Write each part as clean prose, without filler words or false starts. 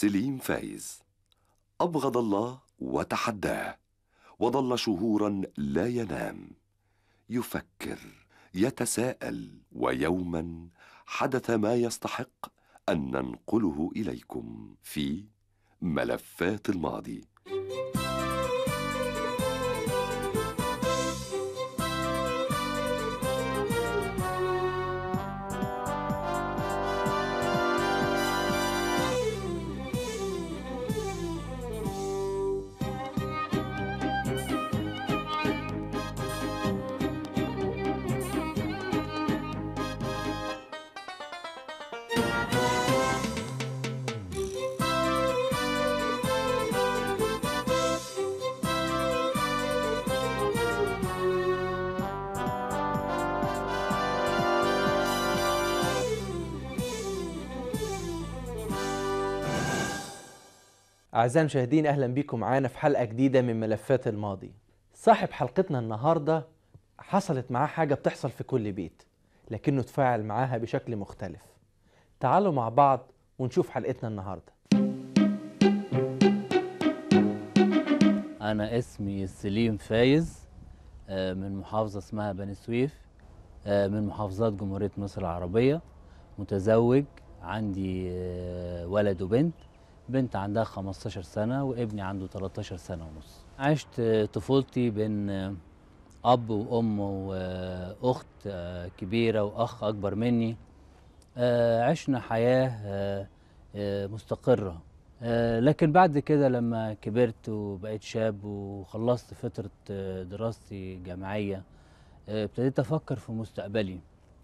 سليم فايز أبغض الله وتحداه، وظل شهورا لا ينام، يفكر، يتساءل، ويوما حدث ما يستحق أن ننقله إليكم في ملفات الماضي. أعزائي المشاهدين، أهلا بكم معانا في حلقة جديدة من ملفات الماضي. صاحب حلقتنا النهاردة حصلت معاه حاجة بتحصل في كل بيت، لكنه تفاعل معاها بشكل مختلف. تعالوا مع بعض ونشوف حلقتنا النهاردة. أنا اسمي سليم فايز، من محافظة اسمها بني سويف، من محافظات جمهورية مصر العربية. متزوج، عندي ولد وبنت. بنت عندها 15 سنة وابني عنده 13 سنة ونص. عشت طفولتي بين أب وأم وأخت كبيرة وأخ أكبر مني. عشنا حياة مستقرة. لكن بعد كده لما كبرت وبقيت شاب وخلصت فترة دراستي الجامعية، ابتديت أفكر في مستقبلي.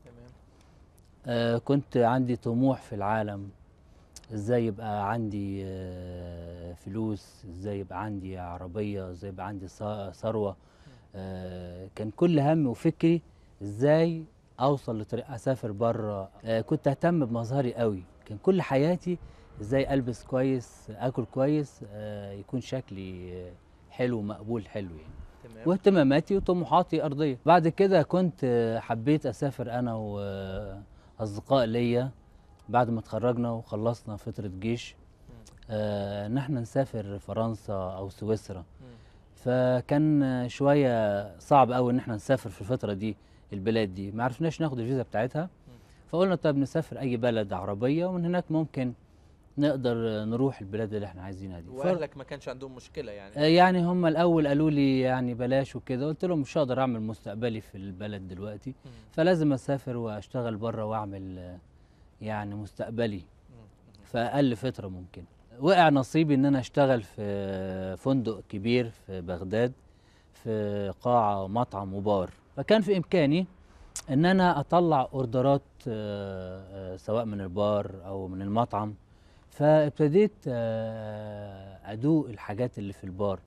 كنت عندي طموح في العالم، ازاي يبقى عندي فلوس، ازاي يبقى عندي عربية، ازاي يبقى عندي ثروة. كان كل همي وفكري ازاي اوصل لطريق اسافر بره. كنت اهتم بمظهري قوي، كان كل حياتي ازاي البس كويس، اكل كويس، يكون شكلي حلو مقبول حلو يعني. تمام. واهتماماتي وطموحاتي ارضيه. بعد كده كنت حبيت اسافر انا واصدقاء ليا بعد ما اتخرجنا وخلصنا فتره جيش، ان احنا نسافر فرنسا او سويسرا. فكان شويه صعب قوي ان احنا نسافر في الفتره دي البلاد دي، ما عرفناش ناخد الفيزا بتاعتها. فقلنا طب نسافر اي بلد عربيه ومن هناك ممكن نقدر نروح البلاد اللي احنا عايزينها دي. واهلك ما كانش عندهم مشكله يعني؟ يعني هم الاول قالوا لي يعني بلاش وكده، قلت لهم مش هقدر اعمل مستقبلي في البلد دلوقتي، فلازم اسافر واشتغل بره واعمل يعني مستقبلي في اقل فتره ممكن. وقع نصيبي ان انا اشتغل في فندق كبير في بغداد، في قاعه مطعم وبار. فكان في امكاني ان انا اطلع اوردرات سواء من البار او من المطعم. فابتديت ادوق الحاجات اللي في البار.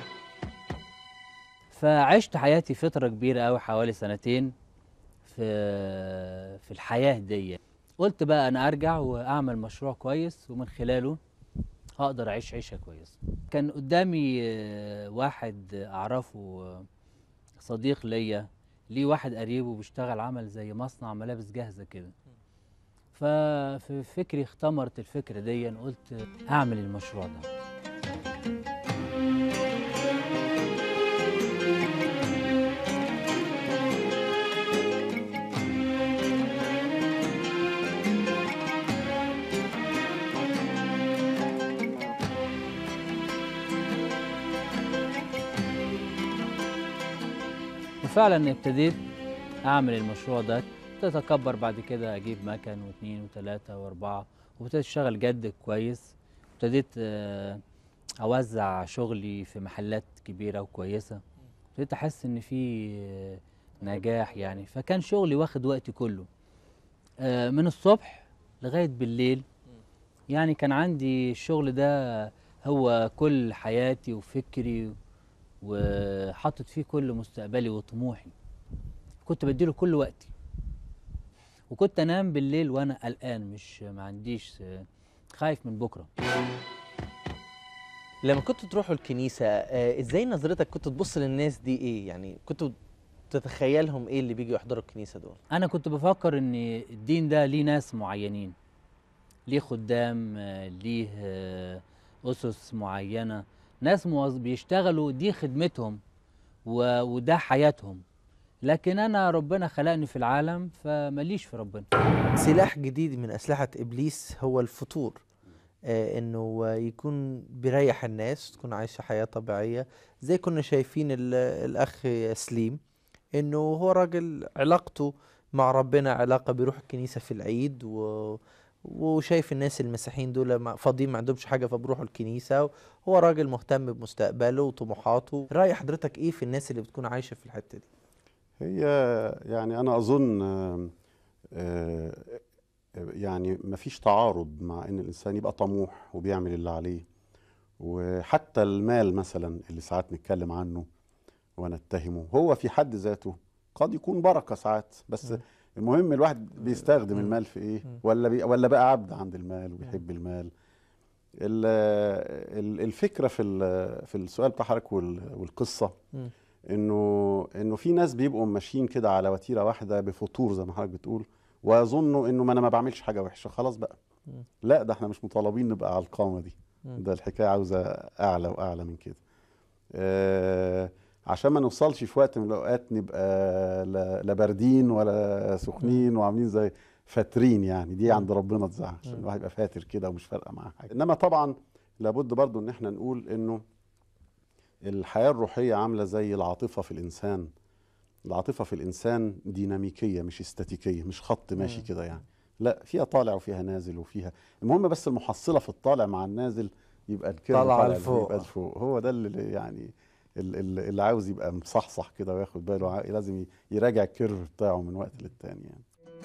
فعشت حياتي فتره كبيره قوي، حوالي سنتين في الحياه دي. قلت بقى انا ارجع واعمل مشروع كويس ومن خلاله هقدر اعيش عيشه كويسه. كان قدامي واحد اعرفه، صديق ليا، ليه واحد قريبه بيشتغل عمل زي مصنع ملابس جاهزه كده. ففي فكري اختمرت الفكره دي، قلت اعمل المشروع ده. وفعلا ابتديت اعمل المشروع ده، تتكبر بعد كده، اجيب مكن واثنين وثلاثه واربعه، وابتديت اشتغل جد كويس. ابتديت اوزع شغلي في محلات كبيره وكويسه. ابتديت احس ان في نجاح يعني. فكان شغلي واخد وقتي كله، من الصبح لغايه بالليل. يعني كان عندي الشغل ده هو كل حياتي وفكري، وحطت فيه كل مستقبلي وطموحي. كنت بديله كل وقتي، وكنت انام بالليل وانا قلقان، مش ما عنديش، خايف من بكره. لما كنتوا تروحوا الكنيسه، ازاي نظرتك كنت تبص للناس دي ايه؟ يعني كنتوا تتخيلهم ايه اللي بيجوا يحضروا الكنيسه دول؟ انا كنت بفكر ان الدين ده ليه ناس معينين، ليه خدام، ليه أسس معينة، ناس بيشتغلوا، دي خدمتهم وده حياتهم. لكن أنا ربنا خلقني في العالم فماليش في ربنا. سلاح جديد من أسلحة إبليس هو الفتور، إنه يكون بيريح الناس، تكون عايشة حياة طبيعية. زي كنا شايفين الأخ سليم، إنه هو راجل علاقته مع ربنا علاقة بيروح الكنيسة في العيد وشايف الناس المسيحيين دول فاضيين ما عندهمش حاجة فبروحوا الكنيسة. هو راجل مهتم بمستقبله وطموحاته. رأي حضرتك إيه في الناس اللي بتكون عايشة في الحتة دي؟ هي يعني أنا أظن يعني مفيش تعارض مع إن الإنسان يبقى طموح وبيعمل اللي عليه. وحتى المال مثلا اللي ساعات نتكلم عنه ونتهمه، هو في حد ذاته قد يكون بركة ساعات، بس المهم الواحد بيستخدم المال في إيه، ولا بقى عبد عند المال وبيحب المال. الفكرة في السؤال بتاع حضرتك والقصة، انه في ناس بيبقوا ماشيين كده على وتيره واحده بفطور زي ما حضرتك بتقول، ويظنوا انه ما انا ما بعملش حاجه وحشه خلاص بقى. لا، ده احنا مش مطالبين نبقى على القامه دي. ده الحكايه عاوزه اعلى واعلى من كده، عشان ما نوصلش في وقت من الاوقات نبقى لا باردين ولا سخنين وعاملين زي فاترين. يعني دي عند ربنا تزعل، عشان الواحد يبقى فاتر كده ومش فارقه معاه حاجه. انما طبعا لابد برضو ان احنا نقول انه الحياة الروحية عاملة زي العاطفة في الإنسان. العاطفة في الإنسان ديناميكية مش استاتيكية، مش خط ماشي كده يعني. لا، فيها طالع وفيها نازل وفيها، المهم بس المحصلة في الطالع مع النازل يبقى الكيرف طالع لفوق، يبقى لفوق. هو ده اللي يعني اللي عاوز يبقى مصحصح كده وياخد باله، لازم يراجع الكيرف بتاعه من وقت للتاني يعني.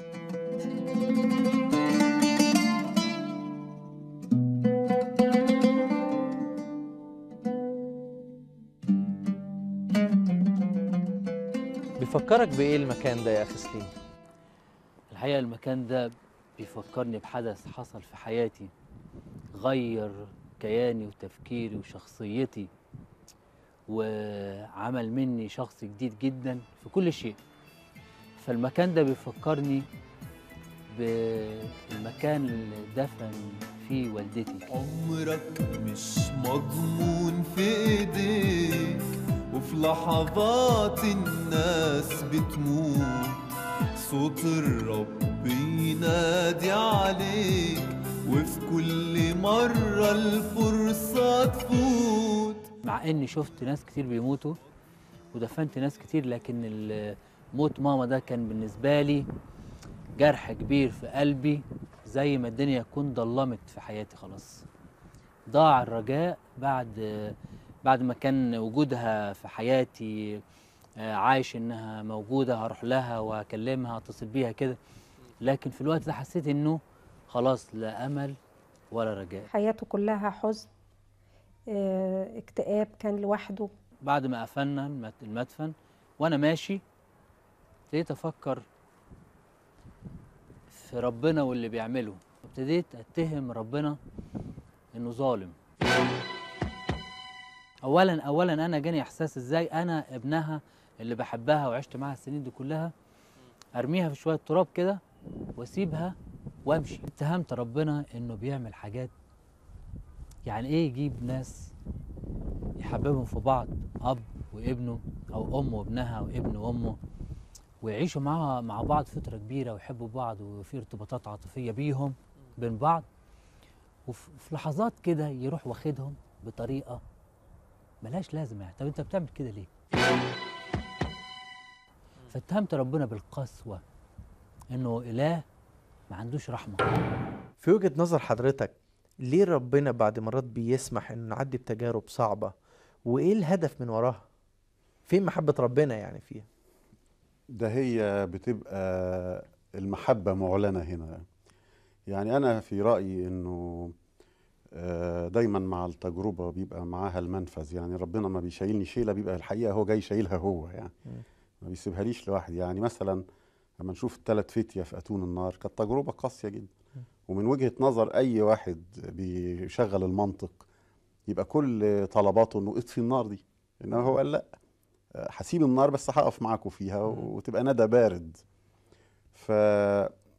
بيفكرك بإيه المكان ده يا أخي سليم؟ الحقيقة المكان ده بيفكرني بحدث حصل في حياتي، غير كياني وتفكيري وشخصيتي، وعمل مني شخص جديد جدا في كل شيء. فالمكان ده بيفكرني بالمكان اللي دفن فيه والدتي. عمرك مش مضمون في ايديك، وفي لحظات الناس بتموت، صوت الرب ينادي عليك، وفي كل مرة الفرصة تفوت. مع اني شفت ناس كتير بيموتوا ودفنت ناس كتير، لكن موت ماما ده كان بالنسبة لي جرح كبير في قلبي، زي ما الدنيا تكون ضلمت في حياتي خلاص. ضاع الرجاء بعد ما كان وجودها في حياتي، عايش انها موجودة، هروح لها واكلمها اتصل بيها كده. لكن في الوقت ده حسيت انه خلاص لا امل ولا رجاء. حياته كلها حزن، اكتئاب، كان لوحده. بعد ما قفلنا المدفن وانا ماشي ابتديت افكر في ربنا واللي بيعمله، ابتديت اتهم ربنا انه ظالم. اولا انا جاني احساس ازاي انا ابنها اللي بحبها وعشت معاها السنين دي كلها ارميها في شويه تراب كده واسيبها وامشي. اتهمت ربنا انه بيعمل حاجات، يعني ايه يجيب ناس يحببهم في بعض، اب وابنه او ام وابنها او ابن وامه، ويعيشوا مع بعض فتره كبيره ويحبوا بعض وفي ارتباطات عاطفيه بيهم بين بعض، وفي لحظات كده يروح واخدهم بطريقه ملهاش لازمه. يعني طب انت بتعمل كده ليه؟ فاتهمت ربنا بالقسوه، انه اله ما عندوش رحمه. في وجهة نظر حضرتك ليه ربنا بعد مرات بيسمح ان نعدي بتجارب صعبة، وايه الهدف من وراها؟ فين محبة ربنا يعني فيها؟ ده هي بتبقى المحبة معلنة هنا. يعني أنا في رأيي إنه دايما مع التجربة بيبقى معاها المنفذ. يعني ربنا ما بيشيلني شيلة بيبقى الحقيقة هو جاي شايلها هو، يعني ما بيسيبها ليش لوحدي. يعني مثلا لما نشوف ال3 فتية في أتون النار كانت تجربة قاسية جدا، ومن وجهة نظر أي واحد بيشغل المنطق يبقى كل طلباته إنه اطفي النار دي، إنما هو قال لأ، هسيب النار بس هقف معاكم فيها وتبقى ندى بارد.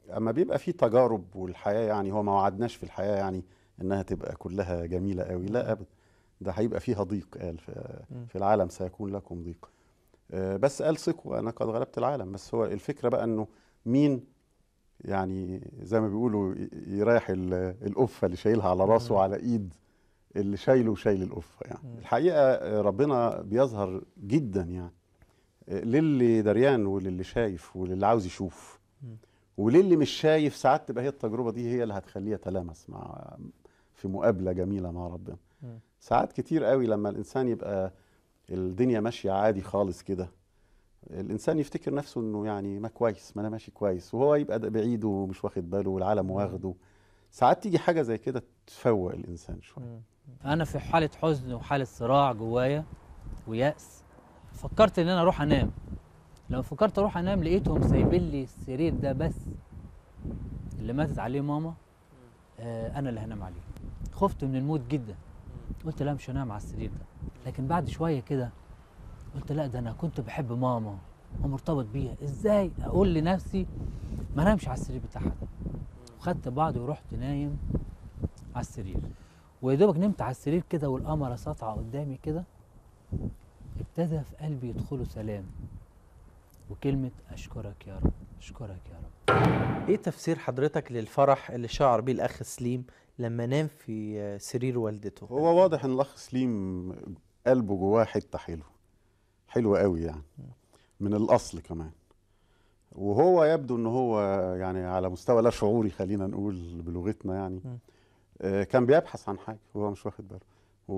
اما بيبقى في تجارب والحياه، يعني هو ما وعدناش في الحياه يعني انها تبقى كلها جميله قوي، لا ابدا، ده هيبقى فيها ضيق. قال في العالم سيكون لكم ضيق، بس قال ثقوا انا قد غلبت العالم. بس هو الفكره بقى انه مين يعني زي ما بيقولوا يريح القفه اللي شايلها على راسه وعلى ايد اللي شايله وشايل القفه. يعني الحقيقه ربنا بيظهر جدا يعني للي دريان وللي شايف وللي عاوز يشوف، وللي مش شايف ساعات تبقى هي التجربه دي هي اللي هتخليه يتلامس في مقابله جميله مع ربنا. ساعات كتير قوي لما الانسان يبقى الدنيا ماشيه عادي خالص كده، الانسان يفتكر نفسه انه يعني ما كويس، ما انا ماشي كويس، وهو يبقى بعيد ومش واخد باله والعالم واخده. ساعات تيجي حاجه زي كده تفوق الانسان شويه. انا في حاله حزن وحاله صراع جوايا ويأس، فكرت ان انا اروح انام. لما فكرت اروح انام لقيتهم سايبين لي السرير ده بس اللي ماتت عليه ماما، انا اللي هنام عليه. خفت من الموت جدا، قلت لا مش هنام على السرير ده. لكن بعد شويه كده قلت لا، ده انا كنت بحب ماما ومرتبط بيها، ازاي اقول لنفسي ما نامش على السرير بتاعها ده؟ وخدت بعضي ورحت نايم على السرير، ويا دوبك نمت على السرير كده والقمره ساطعه قدامي كده، ابتدى في قلبي يدخله سلام وكلمه اشكرك يا رب، اشكرك يا رب. ايه تفسير حضرتك للفرح اللي شعر بيه الاخ سليم لما نام في سرير والدته؟ هو واضح ان الاخ سليم قلبه جواه حته حلوه قوي يعني من الاصل كمان، وهو يبدو ان هو يعني على مستوى لا شعوري خلينا نقول بلغتنا يعني كان بيبحث عن حاجه وهو مش واخد باله،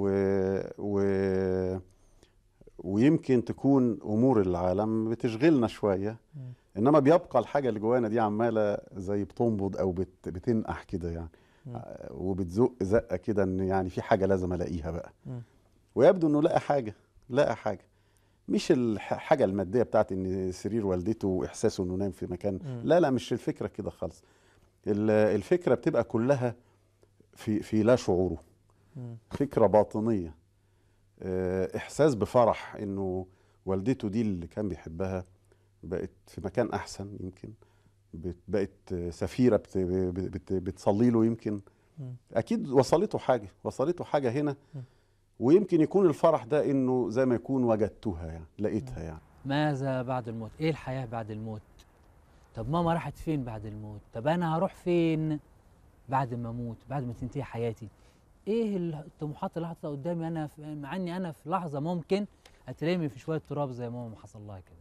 ويمكن تكون امور العالم بتشغلنا شويه، انما بيبقى الحاجه اللي جوانا دي عماله زي بتنبض او بتنقح كده يعني، وبتزق زقه كده ان يعني في حاجه لازم الاقيها بقى. ويبدو انه لقى حاجه مش الحاجه الماديه بتاعت ان سرير والدته واحساسه انه نام في مكان، لا مش الفكره كده خالص. الفكره بتبقى كلها في لا شعوره، فكره باطنيه، احساس بفرح انه والدته دي اللي كان بيحبها بقت في مكان احسن، يمكن بقت سفيره بتصلي له، يمكن اكيد وصلته حاجه هنا، ويمكن يكون الفرح ده انه زي ما يكون وجدتها يعني لقيتها يعني. ماذا بعد الموت؟ ايه الحياه بعد الموت؟ طب ماما راحت فين بعد الموت؟ طب انا هروح فين بعد ما اموت، بعد ما تنتهي حياتي؟ ايه الطموحات اللي حاططها قدامي انا مع اني انا في لحظه ممكن اترمي في شويه تراب زي ما حصل لها كده.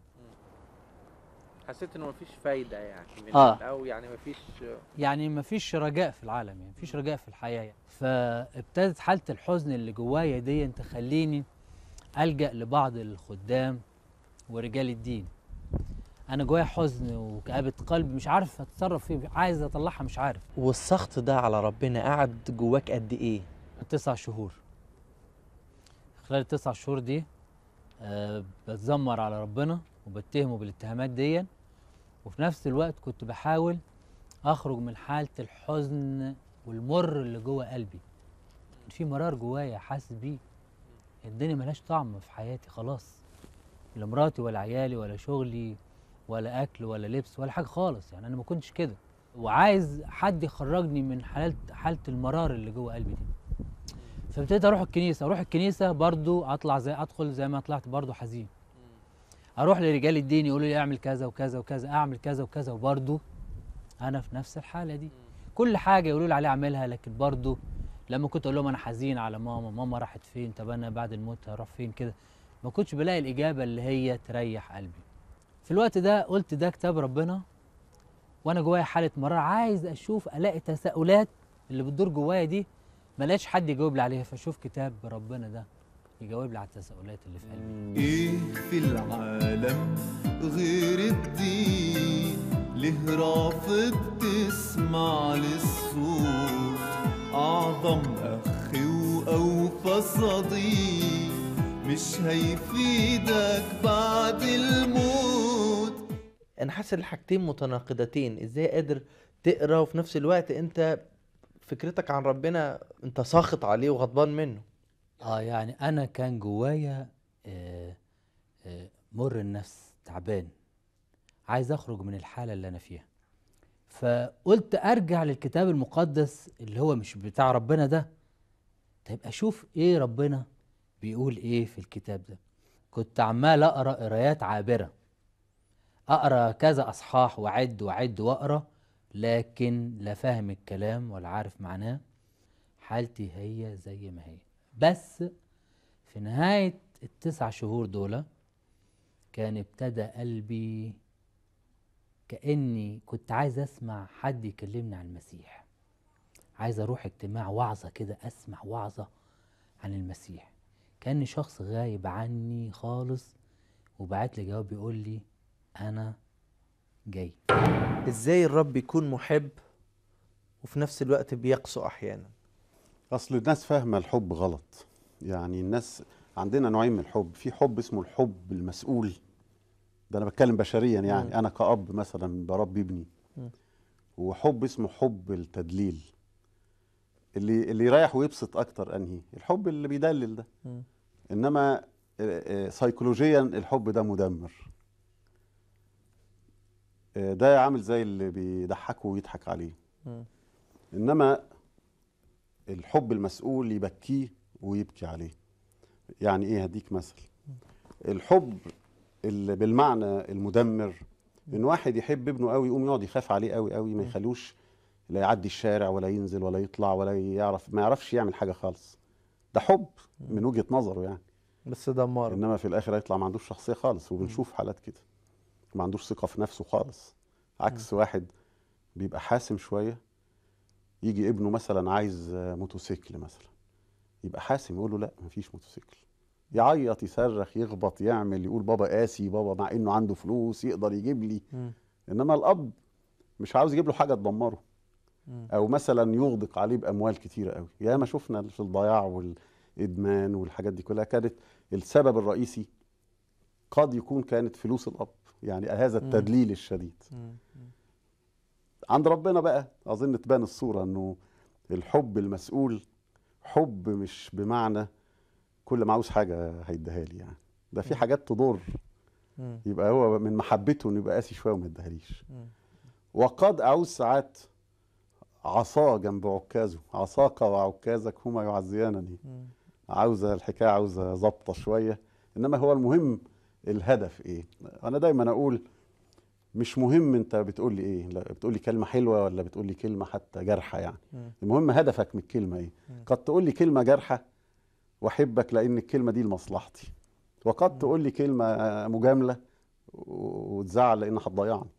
حسيت انه مفيش فايده يعني او يعني مفيش رجاء في العالم، يعني مفيش رجاء في الحياه يعني. فابتدت حاله الحزن اللي جوايا دي تخليني الجا لبعض الخدام ورجال الدين. انا جوايا حزن وكآبة قلب مش عارف اتصرف فيه، عايز اطلعها مش عارف. والسخط ده على ربنا قعد جواك قد ايه؟ 9 شهور. خلال ال9 شهور دي بتذمر على ربنا وبتهمه بالاتهامات دي، وفي نفس الوقت كنت بحاول اخرج من حالة الحزن والمر اللي جوه قلبي. في مرار جوايا حاسس بيه، الدنيا ملهاش طعم في حياتي خلاص، لا مراتي ولا عيالي ولا شغلي ولا اكل ولا لبس ولا حاجه خالص، يعني انا ما كنتش كده، وعايز حد يخرجني من حاله المرار اللي جوه قلبي دي. فابتديت اروح الكنيسه برضو ادخل زي ما طلعت برضو حزين. اروح لرجال الدين يقولوا لي اعمل كذا وكذا وكذا، اعمل كذا وكذا، وبرضو انا في نفس الحاله دي. كل حاجه يقولوا لي عليها اعملها، لكن برضو لما كنت اقول لهم انا حزين على ماما راحت فين، طب انا بعد الموت هروح فين كده، ما كنتش بلاقي الاجابه اللي هي تريح قلبي. في الوقت ده قلت ده كتاب ربنا، وانا جوايا حاله مرار، عايز اشوف الاقي تساؤلات اللي بتدور جوايا دي ما لقيتش حد يجاوب لي عليها، فاشوف كتاب ربنا ده يجاوب لي على التساؤلات اللي في قلبي. ايه في العالم غير الدين، ليه رافض تسمع للصوت، اعظم اخ واوفى صديق مش هيفيدك بعد الموت. انا حاسس الحاجتين متناقضتين، ازاي قادر تقرا وفي نفس الوقت انت فكرتك عن ربنا انت ساخط عليه وغضبان منه؟ يعني انا كان جوايا مر النفس، تعبان، عايز اخرج من الحاله اللي انا فيها. فقلت ارجع للكتاب المقدس اللي هو مش بتاع ربنا ده، طيب اشوف ايه ربنا بيقول ايه في الكتاب ده. كنت عمال اقرا قرايات عابره، اقرا كذا اصحاح واعد واعد واقرا، لكن لا فاهم الكلام ولا عارف معناه. حالتي هي زي ما هي. بس في نهايه ال9 شهور دول كان ابتدى قلبي كأني كنت عايز أسمع حد يكلمني عن المسيح، عايز أروح اجتماع وعظة كده، أسمع وعظة عن المسيح. كأني شخص غايب عني خالص، وبعت لي جواب بيقول لي أنا جاي. ازاي الرب يكون محب وفي نفس الوقت بيقسو احيانا؟ اصل الناس فاهمه الحب غلط. يعني الناس عندنا نوعين من الحب، في حب اسمه الحب المسؤول، ده انا بتكلم بشريا يعني انا كأب مثلا بربي ابني، وحب اسمه حب التدليل، اللي يريح ويبسط اكتر. انهي الحب اللي بيدلل ده؟ انما سيكولوجيا الحب ده مدمر. ده عامل زي اللي بيضحكه ويضحك عليه. انما الحب المسؤول يبكيه ويبكي عليه. يعني ايه؟ هديك مثل. الحب اللي بالمعنى المدمر ان واحد يحب ابنه قوي يقوم يقعد يخاف عليه قوي قوي، ما يخلوش لا يعدي الشارع ولا ينزل ولا يطلع ولا ما يعرفش يعمل حاجه خالص. ده حب من وجهه نظره يعني، بس دمار. انما في الاخر هيطلع ما عندوش شخصيه خالص، وبنشوف حالات كده ما عندوش ثقه في نفسه خالص. عكس واحد بيبقى حاسم شويه، يجي ابنه مثلا عايز موتوسيكل مثلا، يبقى حاسم يقول له لا مفيش موتوسيكل، يعيط يصرخ يخبط يعمل يقول بابا قاسي بابا، مع انه عنده فلوس يقدر يجيب لي. انما الاب مش عاوز يجيب له حاجه تدمره، او مثلا يغدق عليه باموال كتيره قوي. ياما شفنا في الضياع والادمان والحاجات دي كلها كانت السبب الرئيسي قد يكون كانت فلوس الاب، يعني هذا التدليل الشديد. عند ربنا بقى اظن تبان الصوره انه الحب المسؤول حب مش بمعنى كل ما عاوز حاجه هيديها لي، يعني ده في حاجات تضر، يبقى هو من محبته انه يبقى قاسي شويه وما يديهاليش. وقد اعوز ساعات عصاه جنب عكازه، عصاك وعكازك هما يعزيانني. عاوزه الحكايه عاوزه ظبطه شويه، انما هو المهم الهدف ايه. انا دايما اقول مش مهم انت بتقول لي ايه، لا بتقول لي كلمه حلوه ولا بتقول لي كلمه حتى جارحه، يعني المهم هدفك من الكلمه ايه. قد تقول لي كلمه جارحه واحبك لان الكلمه دي لمصلحتي، وقد تقول لي كلمه مجامله وتزعل لان هتضيعني.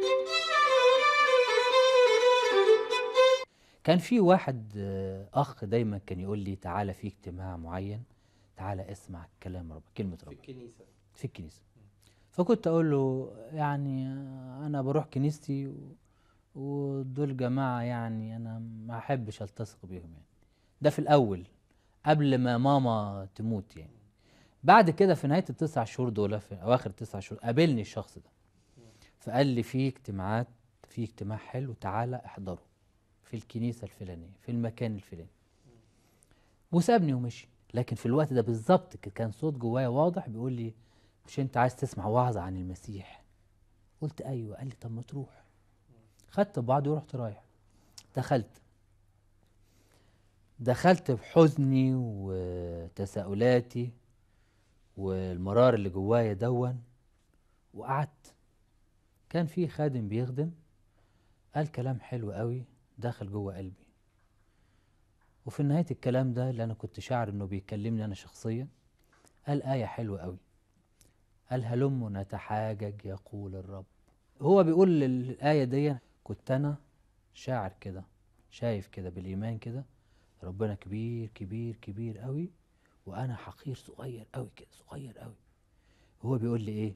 كان في واحد اخ دايما كان يقول لي تعالى في اجتماع معين، تعالى اسمع كلام رب، كلمه رب في الكنيسه. فكنت اقول له يعني انا بروح كنيستي ودول جماعه يعني انا ما احبش التصق بيهم، يعني ده في الاول قبل ما ماما تموت. يعني بعد كده في نهايه ال9 شهور دول، في اواخر 9 شهور قابلني الشخص ده فقال لي في اجتماعات، في اجتماع حلو تعالى احضره في الكنيسه الفلانيه في المكان الفلاني، وسابني ومشي. لكن في الوقت ده بالظبط كان صوت جوايا واضح بيقول لي مش انت عايز تسمع وعظه عن المسيح؟ قلت ايوه. قال لي طب ما تروح. خدت بعضي ورحت رايح. دخلت بحزني وتساؤلاتي والمرار اللي جوايا دون، وقعدت. كان في خادم بيخدم قال كلام حلو قوي داخل جوه قلبي، وفي نهاية الكلام ده اللي أنا كنت شاعر إنه بيكلمني أنا شخصيا، قال آية حلوة قوي، قال هلم نتحاجج يقول الرب. هو بيقول الآية دي كنت أنا شاعر كده، شايف كده بالإيمان كده ربنا كبير كبير كبير قوي، وأنا حقير صغير قوي كده، صغير قوي. هو بيقول لي إيه؟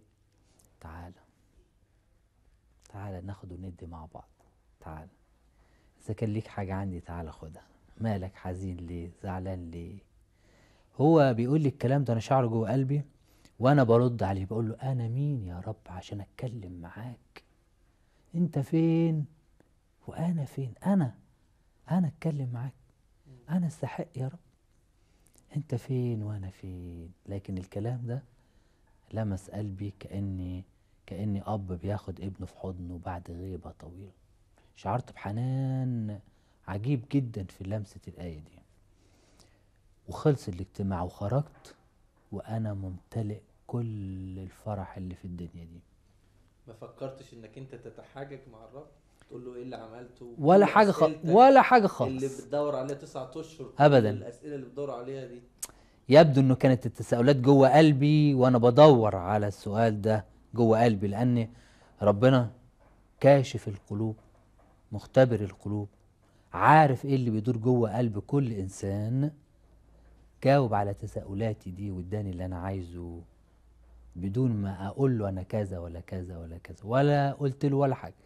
تعالى ناخد وندي مع بعض، تعالى إذا كان ليك حاجة عندي تعالى خدها، مالك حزين ليه؟ زعلان ليه؟ هو بيقول لي الكلام ده أنا شعره جوه قلبي، وأنا برد عليه بقول له أنا مين يا رب عشان أتكلم معاك؟ أنت فين وأنا فين؟ أنا أتكلم معاك؟ أنا استحق يا رب؟ أنت فين وأنا فين؟ لكن الكلام ده لمس قلبي كأني أب بياخد ابنه في حضنه بعد غيبة طويلة. شعرت بحنان عجيب جدا في لمسة الآية دي. وخلص الاجتماع وخرجت وأنا ممتلئ كل الفرح اللي في الدنيا دي. ما فكرتش انك انت تتحاجج مع الرب تقول له ايه اللي عملته ولا كل حاجة أسئلتك ولا حاجة اللي خالص بتدور عليها 9 اشهر، أبداً. الاسئله اللي بتدور عليها دي؟ يبدو انه كانت التساؤلات جوه قلبي وانا بدور على السؤال ده جوه قلبي، لان ربنا كاشف القلوب، مختبر القلوب، عارف ايه اللي بيدور جوه قلب كل انسان. جاوب على تساؤلاتي دي واداني اللي انا عايزه بدون ما اقول له انا كذا ولا كذا ولا كذا، ولا قلت له ولا حاجه.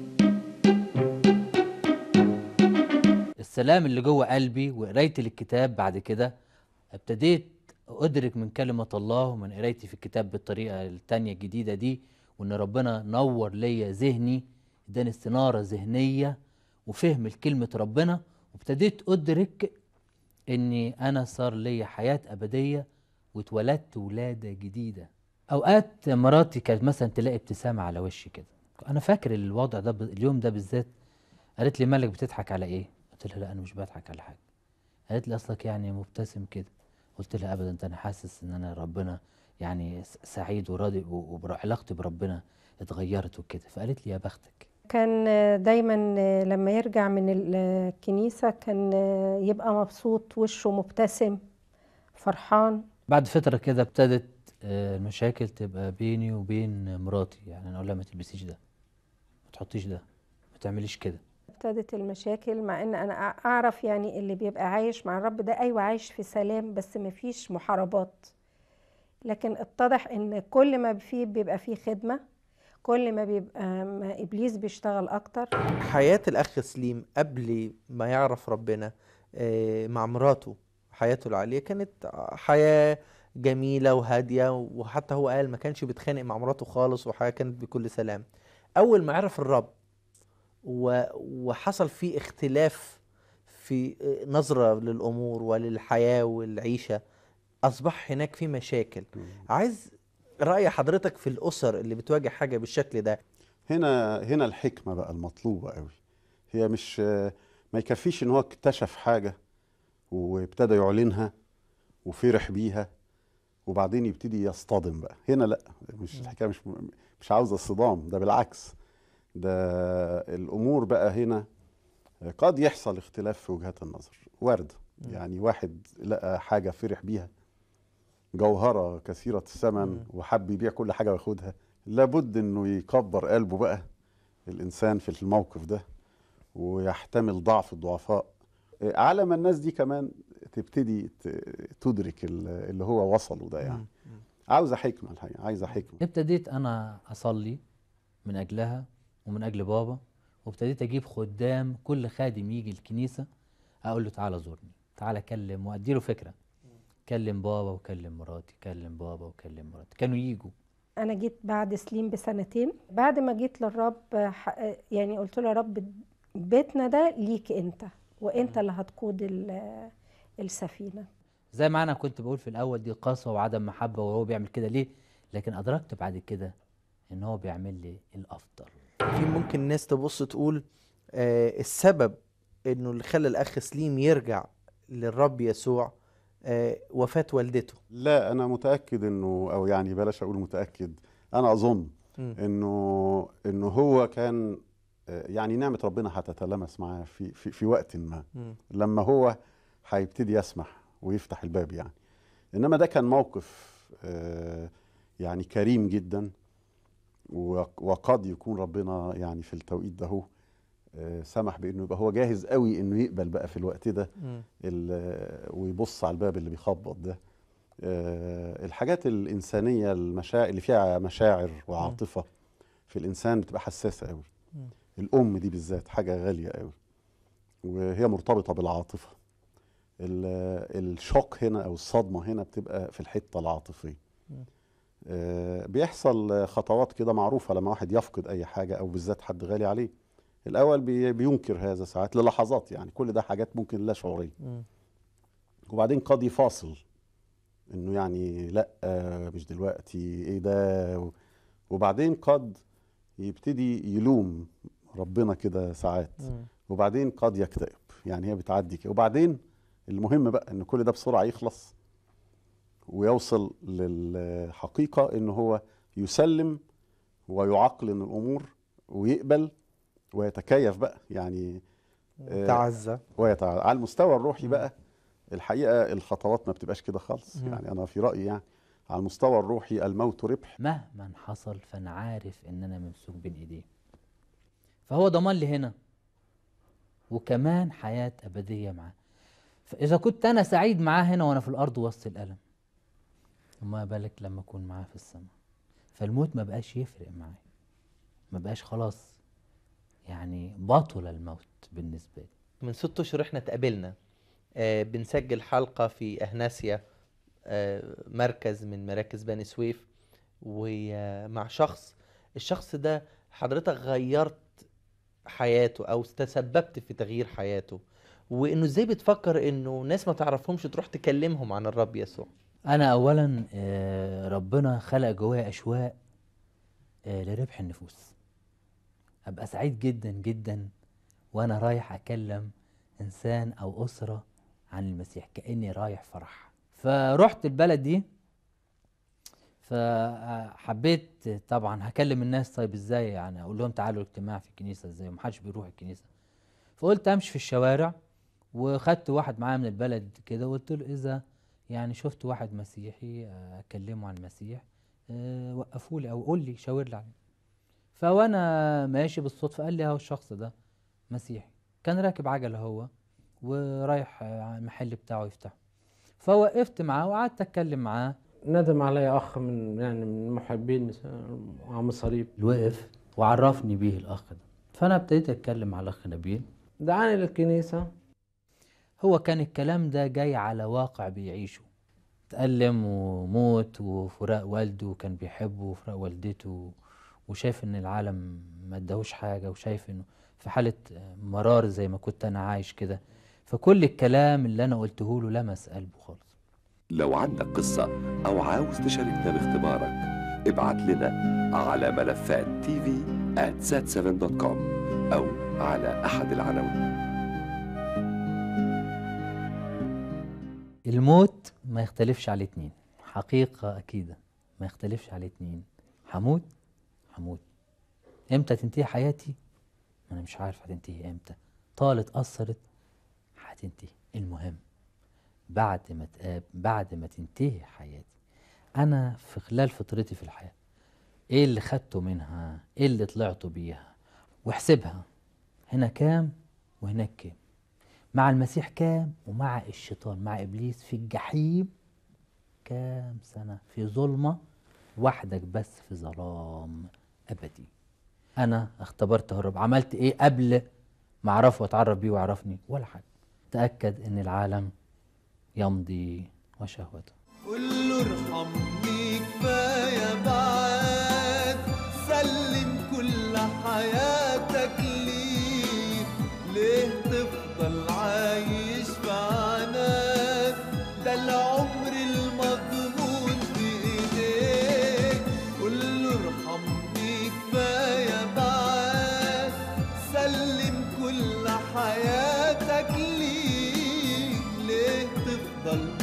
السلام اللي جوه قلبي وقرايتي للكتاب بعد كده ابتديت أدرك من كلمة الله ومن قرايتي في الكتاب بالطريقة التانية الجديدة دي، وإن ربنا نور ليا ذهني، اداني استنارة ذهنية وفهم لكلمة ربنا، وابتديت أدرك إني أنا صار ليا حياة أبدية واتولدت ولادة جديدة. أوقات مراتي كانت مثلا تلاقي ابتسامة على وشي كده، أنا فاكر الوضع ده اليوم ده بالذات. قالت لي مالك بتضحك على إيه؟ قلت لها لا أنا مش بضحك على حاجة. قالت لي أصلك يعني مبتسم كده. قلت لها ابدا، انا حاسس ان انا ربنا يعني سعيد وراضي وعلاقتي بربنا اتغيرت وكده. فقالت لي يا بختك. كان دايما لما يرجع من الكنيسة كان يبقى مبسوط، وشه مبتسم فرحان. بعد فتره كده ابتدت المشاكل تبقى بيني وبين مراتي، يعني انا اقول لها ما تلبسيش ده، ما تحطيش ده، ما تعمليش كده. ابتدت المشاكل، مع ان انا اعرف يعني اللي بيبقى عايش مع الرب ده ايوه عايش في سلام، بس مفيش محاربات. لكن اتضح ان كل ما بيبقى فيه خدمة، كل ما بيبقى ما ابليس بيشتغل اكتر. حياه الاخ سليم قبل ما يعرف ربنا مع مراته، حياته العاليه كانت حياه جميله وهاديه، وحتى هو قال ما كانش بيتخانق مع مراته خالص، وحياه كانت بكل سلام. اول ما عرف الرب وحصل فيه اختلاف في نظرة للأمور وللحياة والعيشة، أصبح هناك في مشاكل. عايز رأي حضرتك في الأسر اللي بتواجه حاجة بالشكل ده. هنا الحكمة بقى المطلوبة قوي. هي مش ما يكفيش ان هو اكتشف حاجة وابتدى يعلنها وفرح بيها وبعدين يبتدي يصطدم بقى. هنا لا، مش الحكاية مش عاوزة الصدام، ده بالعكس. ده الأمور بقى هنا قد يحصل اختلاف في وجهات النظر، وارد. يعني واحد لقى حاجة فرح بيها، جوهرة كثيرة الثمن، وحب يبيع كل حاجة وياخدها، لابد انه يكبر قلبه بقى الإنسان في الموقف ده ويحتمل ضعف الضعفاء، على ما الناس دي كمان تبتدي تدرك اللي هو وصله ده. يعني عاوزة حكمة الحقيقة، عايزة حكمة. ابتديت أنا أصلي من أجلها ومن أجل بابا، وابتديت أجيب خدام، كل خادم يجي الكنيسة أقول له تعالى زورني، تعالى كلم، وأدي له فكرة. كلم بابا وكلم مراتي، كلم بابا وكلم مراتي، كانوا يجوا. أنا جيت بعد سليم بسنتين. بعد ما جيت للرب يعني قلت له يا رب بيتنا ده ليك أنت، وأنت اللي هتقود السفينة. زي ما أنا كنت بقول في الأول دي قسوة وعدم محبة، وهو بيعمل كده ليه؟ لكن أدركت بعد كده إن هو بيعمل لي الأفضل. في ممكن ناس تبص تقول السبب إنه اللي خلى الأخ سليم يرجع للرب يسوع وفاة والدته. لا، أنا متأكد إنه، أو يعني بلاش أقول متأكد، أنا أظن إنه هو كان يعني نعمة ربنا هتتلمس معاه في وقت ما، لما هو هيبتدي يسمح ويفتح الباب يعني. إنما ده كان موقف يعني كريم جدا، وقد يكون ربنا يعني في التوقيت ده هو سمح بانه يبقى هو جاهز قوي انه يقبل بقى في الوقت ده ويبص على الباب اللي بيخبط ده. الحاجات الإنسانية اللي فيها مشاعر وعاطفة في الإنسان بتبقى حساسة قوي. الأم دي بالذات حاجة غالية قوي، وهي مرتبطة بالعاطفة. الشوك هنا أو الصدمة هنا بتبقى في الحتة العاطفية. بيحصل خطوات كده معروفة لما واحد يفقد أي حاجة أو بالذات حد غالي عليه. الأول بينكر هذا ساعات للحظات، يعني كل ده حاجات ممكن لا شعورية. وبعدين قد يفاصل إنه يعني لا مش دلوقتي، إيه ده. وبعدين قد يبتدي يلوم ربنا كده ساعات، وبعدين قد يكتئب، يعني هي بتعدي كده. وبعدين المهم بقى ان كل ده بسرعه يخلص ويوصل للحقيقه ان هو يسلم ويعقل ان الامور ويقبل ويتكيف بقى، يعني تعزى على المستوى الروحي بقى. الحقيقه الخطوات ما بتبقاش كده خالص، يعني انا في رايي يعني على المستوى الروحي الموت ربح. مهما حصل فانا عارف ان انا ممسوك بين ايديه، فهو ضمان لي هنا وكمان حياه ابديه معاه. فاذا كنت انا سعيد معاه هنا وانا في الارض وسط الالم، وما بالك لما اكون معاه في السماء. فالموت ما بقاش يفرق معايا، ما بقاش خلاص، يعني بطل الموت بالنسبه لي. من 6 اشهر احنا اتقابلنا، بنسجل حلقه في اهناسيا، مركز من مراكز بني سويف، ومع الشخص ده حضرتك غيرت حياته او تسببت في تغيير حياته، وانه ازاي بتفكر انه ناس ما تعرفهمش تروح تكلمهم عن الرب يسوع؟ انا اولا ربنا خلق جوايا اشواق لربح النفوس. ابقى سعيد جدا جدا وانا رايح اكلم انسان او اسره عن المسيح، كاني رايح فرح. فرحت البلد دي، فحبيت طبعا هكلم الناس. طيب ازاي يعني اقول لهم تعالوا الاجتماع في الكنيسه ازاي ومحدش بيروح الكنيسه؟ فقلت امشي في الشوارع، وخدت واحد معايا من البلد كده وقلت له اذا يعني شفت واحد مسيحي اكلمه عن المسيح وقفوا لي او قول لي شاور لي عليه. فوانا ماشي بالصدفه قال لي اهو الشخص ده مسيحي، كان راكب عجله هو ورايح المحل بتاعه يفتحه. فوقفت معاه وقعدت اتكلم معاه. ندم علي اخ من محبين عم صليب، وقف وعرفني بيه الاخ ده. فانا ابتديت اتكلم مع الاخ نبيل، دعاني للكنيسه. هو كان الكلام ده جاي على واقع بيعيشه، تألم وموت وفراق والده كان بيحبه وفراق والدته، وشايف ان العالم ما اداهوش حاجه، وشايف انه في حاله مرار زي ما كنت انا عايش كده. فكل الكلام اللي انا قلته له لمس قلبه خالص. لو عندك قصة أو عاوز تشاركنا باختبارك، ابعت لنا على ملفات tv@sat7.com أو على أحد العناوين. الموت ما يختلفش عليه اتنين، حقيقة أكيدة ما يختلفش عليه اتنين. هموت. امتى تنتهي حياتي؟ أنا مش عارف هتنتهي امتى، طالت قصرت هتنتهي. المهم بعد ما تنتهي حياتي، أنا في خلال فترتي في الحياة إيه اللي خدته منها، إيه اللي طلعته بيها، واحسبها هنا كام وهناك كام، مع المسيح كام ومع الشيطان مع إبليس في الجحيم كام سنة، في ظلمة وحدك بس في ظلام أبدي. أنا اختبرت الرب، عملت إيه قبل ما أعرفه وأتعرف بيه ويعرفني؟ ولا حاجة. تأكد إن العالم يمضي وشهوته. قل له ارحمني كفاية بعد، سلم كل حياتك ليه تفضل عايش في عناد؟ ده العمر المضمون في ايديك. قل له ارحمني كفاية بعد، سلم كل حياتك ليه تفضل